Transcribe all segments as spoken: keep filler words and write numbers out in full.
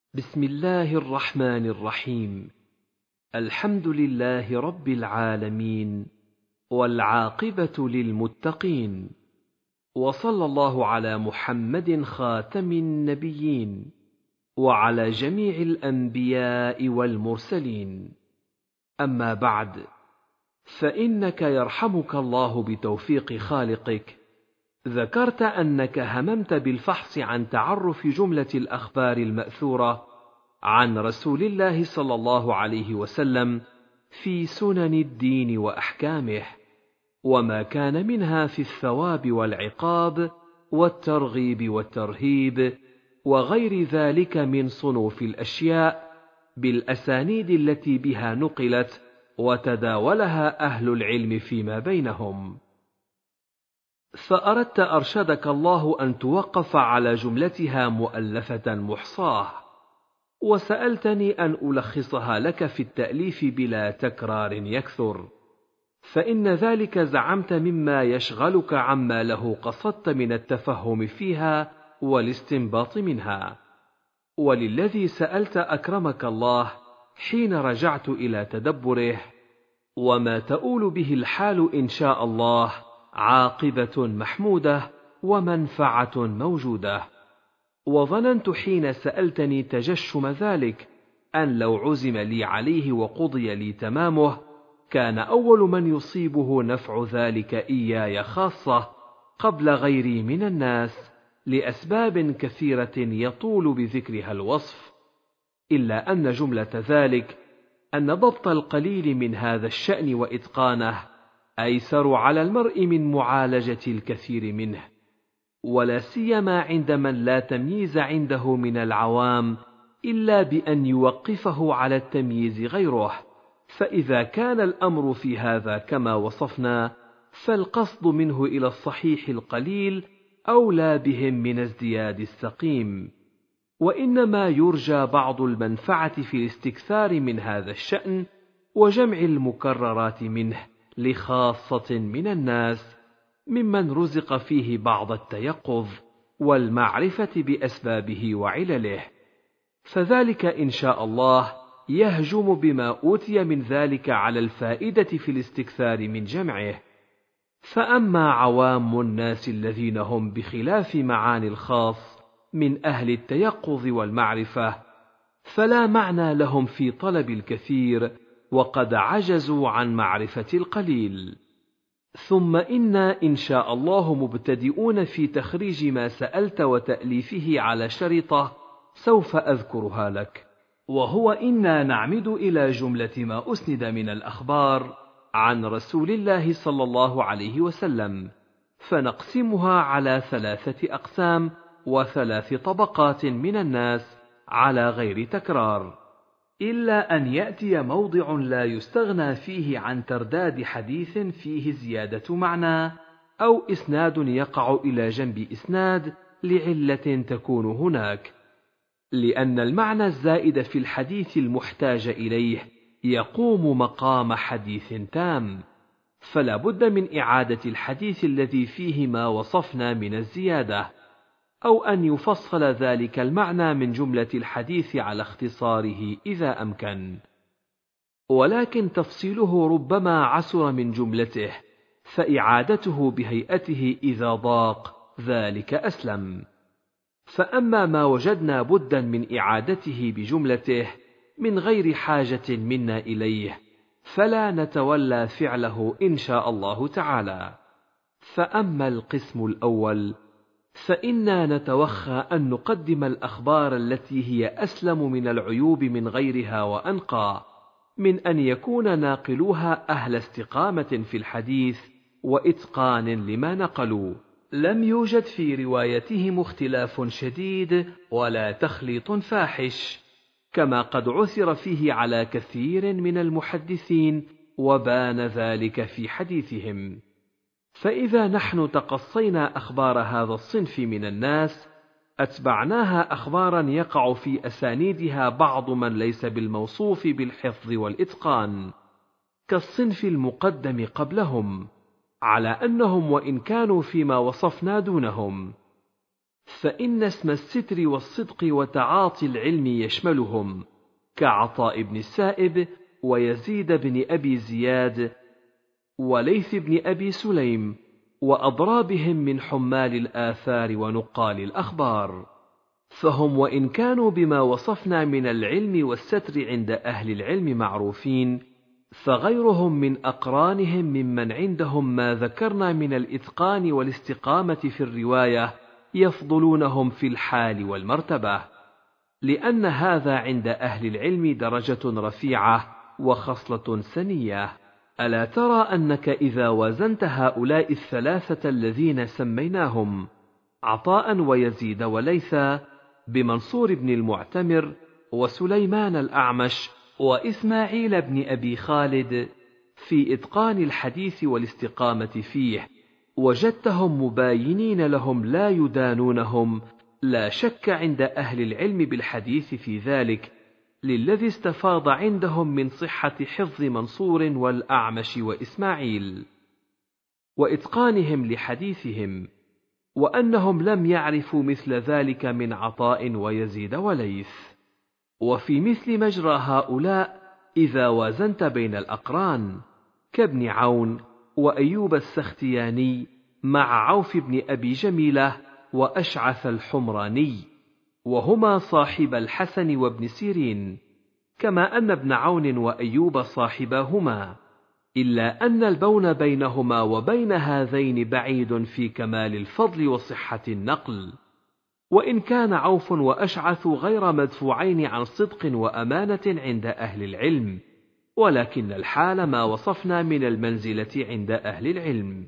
بسم الله الرحمن الرحيم. الحمد لله رب العالمين، والعاقبة للمتقين، وصلى الله على محمد خاتم النبيين، وعلى جميع الأنبياء والمرسلين. أما بعد، فإنك يرحمك الله بتوفيق خالقك ذكرت أنك هممت بالفحص عن تعرف جملة الأخبار المأثورة عن رسول الله صلى الله عليه وسلم في سنن الدين وأحكامه، وما كان منها في الثواب والعقاب والترغيب والترهيب وغير ذلك من صنوف الأشياء، بالأسانيد التي بها نقلت وتداولها أهل العلم فيما بينهم. فأردت أرشدك الله أن توقف على جملتها مؤلفة محصاة، وسألتني أن ألخصها لك في التأليف بلا تكرار يكثر، فإن ذلك زعمت مما يشغلك عما له قصدت من التفهم فيها والاستنباط منها. وللذي سألت أكرمك الله حين رجعت إلى تدبره، وما تؤول به الحال إن شاء الله عاقبة محمودة ومنفعة موجودة. وظننت حين سألتني تجشم ذلك أن لو عزم لي عليه وقضي لي تمامه كان أول من يصيبه نفع ذلك إياي خاصة قبل غيري من الناس، لأسباب كثيرة يطول بذكرها الوصف، إلا أن جملة ذلك أن ضبط القليل من هذا الشأن وإتقانه أيسر على المرء من معالجة الكثير منه، ولا سيما عند من لا تمييز عنده من العوام إلا بأن يوقفه على التمييز غيره. فإذا كان الأمر في هذا كما وصفنا، فالقصد منه إلى الصحيح القليل أولى بهم من ازدياد السقيم، وإنما يرجى بعض المنفعة في الاستكثار من هذا الشأن وجمع المكررات منه لخاصة من الناس، ممن رزق فيه بعض التيقظ والمعرفة بأسبابه وعلله، فذلك إن شاء الله يهجم بما أوتي من ذلك على الفائدة في الاستكثار من جمعه. فأما عوام الناس الذين هم بخلاف معاني الخاص من أهل التيقظ والمعرفة، فلا معنى لهم في طلب الكثير وقد عجزوا عن معرفة القليل. ثم إنا إن شاء الله مبتدئون في تخريج ما سألت وتأليفه على شريطة سوف أذكرها لك، وهو إنا نعمد إلى جملة ما أسند من الأخبار عن رسول الله صلى الله عليه وسلم، فنقسمها على ثلاثة أقسام وثلاث طبقات من الناس على غير تكرار، إلا أن يأتي موضع لا يستغنى فيه عن ترداد حديث فيه زيادة معنى أو إسناد يقع إلى جنب إسناد لعلة تكون هناك، لأن المعنى الزائد في الحديث المحتاج إليه يقوم مقام حديث تام، فلا بد من إعادة الحديث الذي فيه ما وصفنا من الزيادة، أو أن يفصل ذلك المعنى من جملة الحديث على اختصاره إذا أمكن، ولكن تفصيله ربما عسر من جملته، فإعادته بهيئته إذا ضاق ذلك أسلم. فأما ما وجدنا بدا من إعادته بجملته من غير حاجة منا إليه، فلا نتولى فعله إن شاء الله تعالى. فأما القسم الأول، فإنا نتوخى أن نقدم الأخبار التي هي أسلم من العيوب من غيرها وأنقى، من أن يكون ناقلوها أهل استقامة في الحديث وإتقان لما نقلوا، لم يوجد في روايتهم اختلاف شديد ولا تخليط فاحش، كما قد عثر فيه على كثير من المحدثين وبان ذلك في حديثهم. فإذا نحن تقصينا أخبار هذا الصنف من الناس، أتبعناها أخبارا يقع في أسانيدها بعض من ليس بالموصوف بالحفظ والإتقان، كالصنف المقدم قبلهم، على أنهم وإن كانوا فيما وصفنا دونهم. فإن اسم الستر والصدق وتعاطي العلم يشملهم، كعطاء بن السائب ويزيد بن أبي زياد وليث بن أبي سليم وأضرابهم من حمال الآثار ونقال الأخبار. فهم وإن كانوا بما وصفنا من العلم والستر عند أهل العلم معروفين، فغيرهم من أقرانهم ممن عندهم ما ذكرنا من الإتقان والاستقامة في الرواية يفضلونهم في الحال والمرتبة، لأن هذا عند أهل العلم درجة رفيعة وخصلة سنية. ألا ترى أنك إذا وازنت هؤلاء الثلاثة الذين سميناهم عطاء ويزيد وليثا بمنصور بن المعتمر وسليمان الأعمش وإسماعيل بن أبي خالد في إتقان الحديث والاستقامة فيه، وجدتهم مباينين لهم لا يدانونهم، لا شك عند أهل العلم بالحديث في ذلك، للذي استفاض عندهم من صحة حفظ منصور والأعمش وإسماعيل وإتقانهم لحديثهم، وأنهم لم يعرفوا مثل ذلك من عطاء ويزيد وليث. وفي مثل مجرى هؤلاء إذا وازنت بين الأقران كابن عون وأيوب السختياني مع عوف بن أبي جميلة وأشعث الحمراني، وهما صاحب الحسن وابن سيرين، كما أن ابن عون وأيوب صاحباهما، إلا أن البون بينهما وبين هذين بعيد في كمال الفضل وصحة النقل، وإن كان عوف وأشعث غير مدفوعين عن صدق وأمانة عند أهل العلم، ولكن الحال ما وصفنا من المنزلة عند أهل العلم.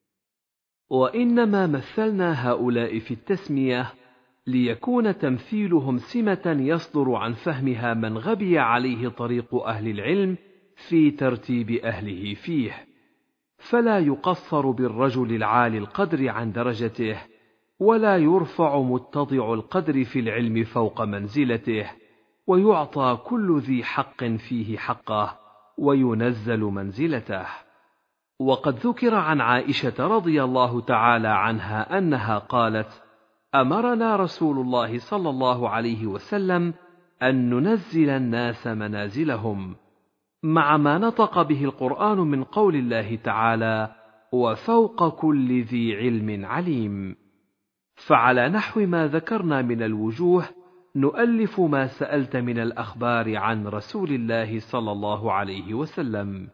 وإنما مثلنا هؤلاء في التسمية ليكون تمثيلهم سمة يصدر عن فهمها من غبي عليه طريق أهل العلم في ترتيب أهله فيه، فلا يقصر بالرجل العالي القدر عن درجته، ولا يرفع متضع القدر في العلم فوق منزلته، ويعطى كل ذي حق فيه حقه، وينزل منزلته. وقد ذكر عن عائشة رضي الله تعالى عنها أنها قالت: أمرنا رسول الله صلى الله عليه وسلم أن ننزل الناس منازلهم، مع ما نطق به القرآن من قول الله تعالى: وفوق كل ذي علم عليم. فعلى نحو ما ذكرنا من الوجوه نؤلف ما سألت من الأخبار عن رسول الله صلى الله عليه وسلم.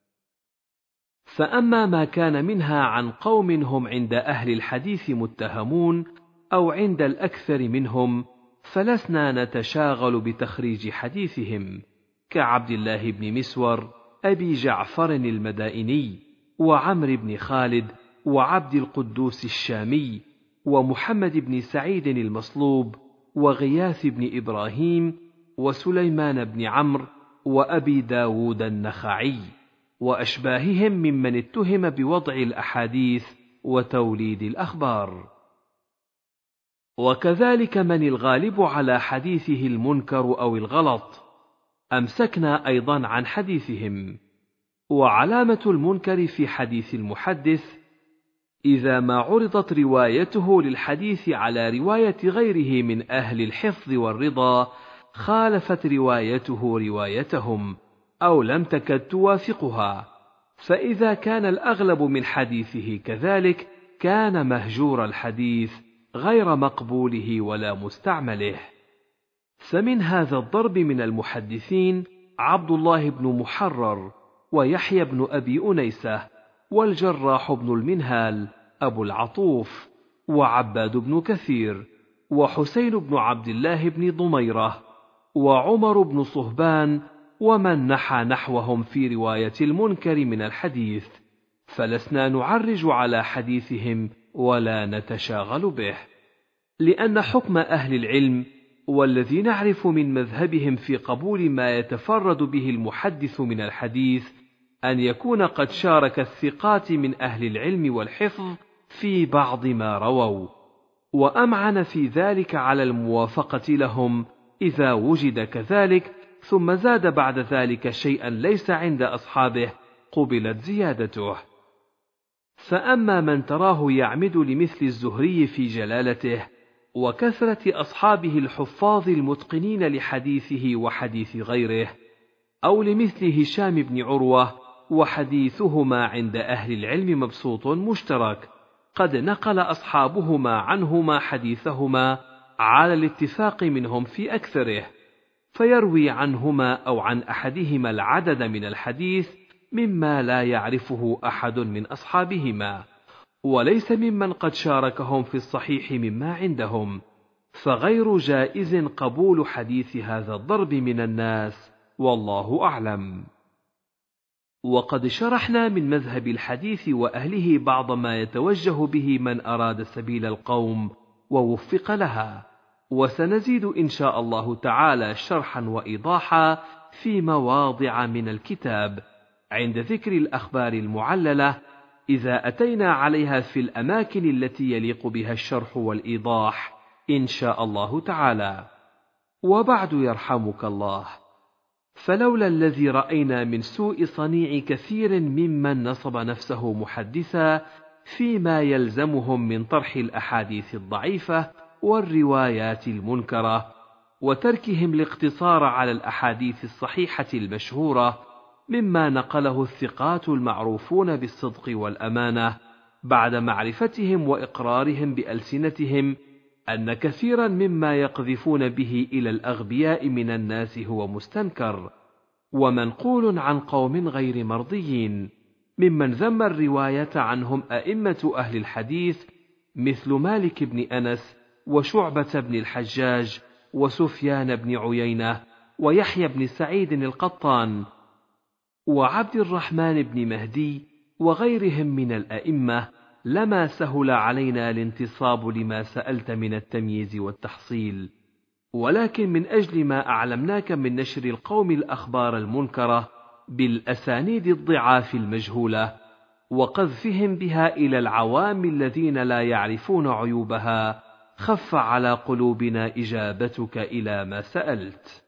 فأما ما كان منها عن قوم هم عند أهل الحديث متهمون أو عند الأكثر منهم، فلسنا نتشاغل بتخريج حديثهم، كعبد الله بن مسور أبي جعفر المدائني، وعمر بن خالد، وعبد القدوس الشامي، ومحمد بن سعيد المصلوب، وغياث بن إبراهيم، وسليمان بن عمرو، وأبي داود النخعي، وأشباههم ممن اتهم بوضع الأحاديث وتوليد الأخبار. وكذلك من الغالب على حديثه المنكر أو الغلط أمسكنا أيضا عن حديثهم. وعلامة المنكر في حديث المحدث إذا ما عرضت روايته للحديث على رواية غيره من أهل الحفظ والرضا خالفت روايته روايتهم أو لم تكد توافقها، فإذا كان الأغلب من حديثه كذلك كان مهجور الحديث غير مقبوله ولا مستعمله. فمن هذا الضرب من المحدثين عبد الله بن محرر، ويحيى بن أبي أنيسة، والجراح بن المنهال أبو العطوف، وعباد بن كثير، وحسين بن عبد الله بن ضميرة، وعمر بن صهبان، ومن نحى نحوهم في رواية المنكر من الحديث، فلسنا نعرج على حديثهم ولا نتشاغل به، لأن حكم أهل العلم والذي نعرف من مذهبهم في قبول ما يتفرد به المحدث من الحديث أن يكون قد شارك الثقات من أهل العلم والحفظ في بعض ما رووا، وأمعن في ذلك على الموافقة لهم إذا وجد كذلك، ثم زاد بعد ذلك شيئا ليس عند أصحابه قبلت زيادته. فأما من تراه يعمد لمثل الزهري في جلالته وكثرة أصحابه الحفاظ المتقنين لحديثه وحديث غيره، أو لمثل هشام بن عروة وحديثهما عند أهل العلم مبسوط مشترك، قد نقل أصحابهما عنهما حديثهما على الاتفاق منهم في أكثره، فيروي عنهما أو عن أحدهما العدد من الحديث مما لا يعرفه أحد من أصحابهما، وليس ممن قد شاركهم في الصحيح مما عندهم، فغير جائز قبول حديث هذا الضرب من الناس، والله أعلم. وقد شرحنا من مذهب الحديث وأهله بعض ما يتوجه به من أراد سبيل القوم ووفق لها، وسنزيد إن شاء الله تعالى شرحا وإيضاحا في مواضع من الكتاب عند ذكر الأخبار المعللة، إذا أتينا عليها في الأماكن التي يليق بها الشرح والإيضاح إن شاء الله تعالى. وبعد يرحمك الله، فلولا الذي رأينا من سوء صنيع كثير ممن نصب نفسه محدثا فيما يلزمهم من طرح الأحاديث الضعيفة والروايات المنكرة، وتركهم الاقتصار على الأحاديث الصحيحة المشهورة مما نقله الثقات المعروفون بالصدق والأمانة، بعد معرفتهم وإقرارهم بألسنتهم أن كثيرا مما يقذفون به إلى الأغبياء من الناس هو مستنكر ومنقول عن قوم غير مرضيين، ممن ذم الرواية عنهم أئمة أهل الحديث مثل مالك بن أنس وشعبة بن الحجاج وسفيان بن عيينة ويحيى بن سعيد القطان وعبد الرحمن بن مهدي وغيرهم من الأئمة، لما سهل علينا الانتصاب لما سألت من التمييز والتحصيل، ولكن من أجل ما أعلمناك من نشر القوم الأخبار المنكرة بالأسانيد الضعاف المجهولة، وقذفهم بها إلى العوام الذين لا يعرفون عيوبها، خف على قلوبنا إجابتك إلى ما سألت.